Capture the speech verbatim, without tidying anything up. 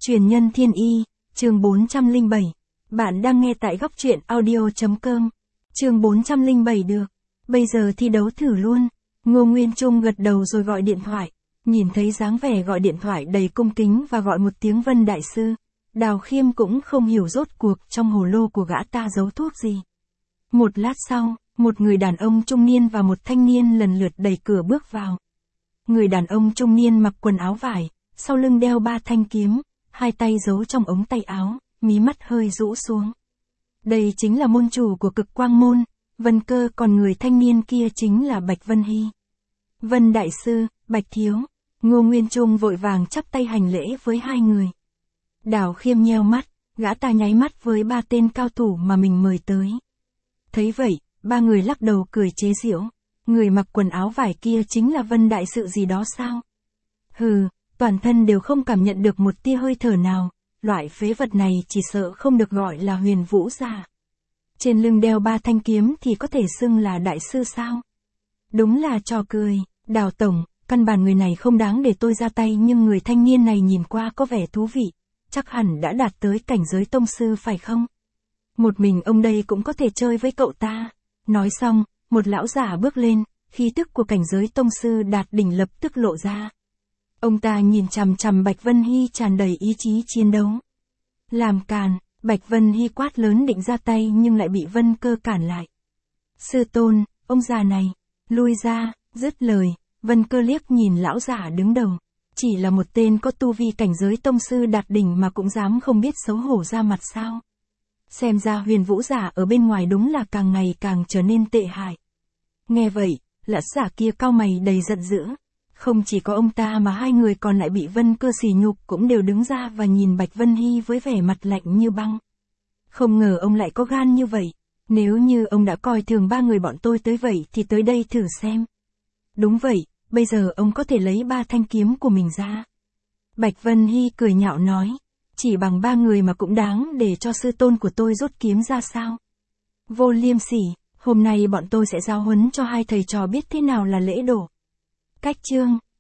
Truyền nhân thiên y, chương bốn trăm lẻ bảy. Bạn đang nghe tại góc truyện audio.com. Chương bốn trăm lẻ bảy được. Bây giờ thi đấu thử luôn. Ngô Nguyên Trung gật đầu rồi gọi điện thoại. Nhìn thấy dáng vẻ gọi điện thoại đầy cung kính và gọi một tiếng Vân Đại Sư. Đào Khiêm cũng không hiểu rốt cuộc trong hồ lô của gã ta giấu thuốc gì. Một lát sau, một người đàn ông trung niên và một thanh niên lần lượt đẩy cửa bước vào. Người đàn ông trung niên mặc quần áo vải, sau lưng đeo ba thanh kiếm, hai tay giấu trong ống tay áo, mí mắt hơi rũ xuống. Đây chính là môn chủ của Cực Quang Môn, Vân Cơ, còn người thanh niên kia chính là Bạch Vân Hy. Vân Đại Sư, Bạch Thiếu. Ngô Nguyên Trung vội vàng chắp tay hành lễ với hai người. Đào Khiêm nheo mắt, gã ta nháy mắt với ba tên cao thủ mà mình mời tới. Thấy vậy, ba người lắc đầu cười chế giễu. Người mặc quần áo vải kia chính là Vân Đại Sự gì đó sao? Hừ, toàn thân đều không cảm nhận được một tia hơi thở nào, loại phế vật này chỉ sợ không được gọi là Huyền Vũ giả. Trên lưng đeo ba thanh kiếm thì có thể xưng là đại sư sao? Đúng là trò cười. Đào tổng, căn bản người này không đáng để tôi ra tay, nhưng người thanh niên này nhìn qua có vẻ thú vị, chắc hẳn đã đạt tới cảnh giới tông sư phải không? Một mình ông đây cũng có thể chơi với cậu ta. Nói xong, một lão giả bước lên, khí tức của cảnh giới tông sư đạt đỉnh lập tức lộ ra. Ông ta nhìn chằm chằm Bạch Vân Hy tràn đầy ý chí chiến đấu. Làm càn, Bạch Vân Hy quát lớn định ra tay nhưng lại bị Vân Cơ cản lại. Sư tôn, ông già này, lui ra. Dứt lời, Vân Cơ liếc nhìn lão giả đứng đầu. Chỉ là một tên có tu vi cảnh giới tông sư đạt đỉnh mà cũng dám không biết xấu hổ ra mặt sao. Xem ra Huyền Vũ giả ở bên ngoài đúng là càng ngày càng trở nên tệ hại. Nghe vậy, lão giả kia cau mày đầy giận dữ. Không chỉ có ông ta mà hai người còn lại bị Vân Cơ sỉ nhục cũng đều đứng ra và nhìn Bạch Vân Hy với vẻ mặt lạnh như băng. Không ngờ ông lại có gan như vậy. Nếu như ông đã coi thường ba người bọn tôi tới vậy thì tới đây thử xem. Đúng vậy, bây giờ ông có thể lấy ba thanh kiếm của mình ra. Bạch Vân Hy cười nhạo nói. Chỉ bằng ba người mà cũng đáng để cho sư tôn của tôi rút kiếm ra sao? Vô liêm sỉ, hôm nay bọn tôi sẽ giao huấn cho hai thầy trò biết thế nào là lễ độ. Cách chương.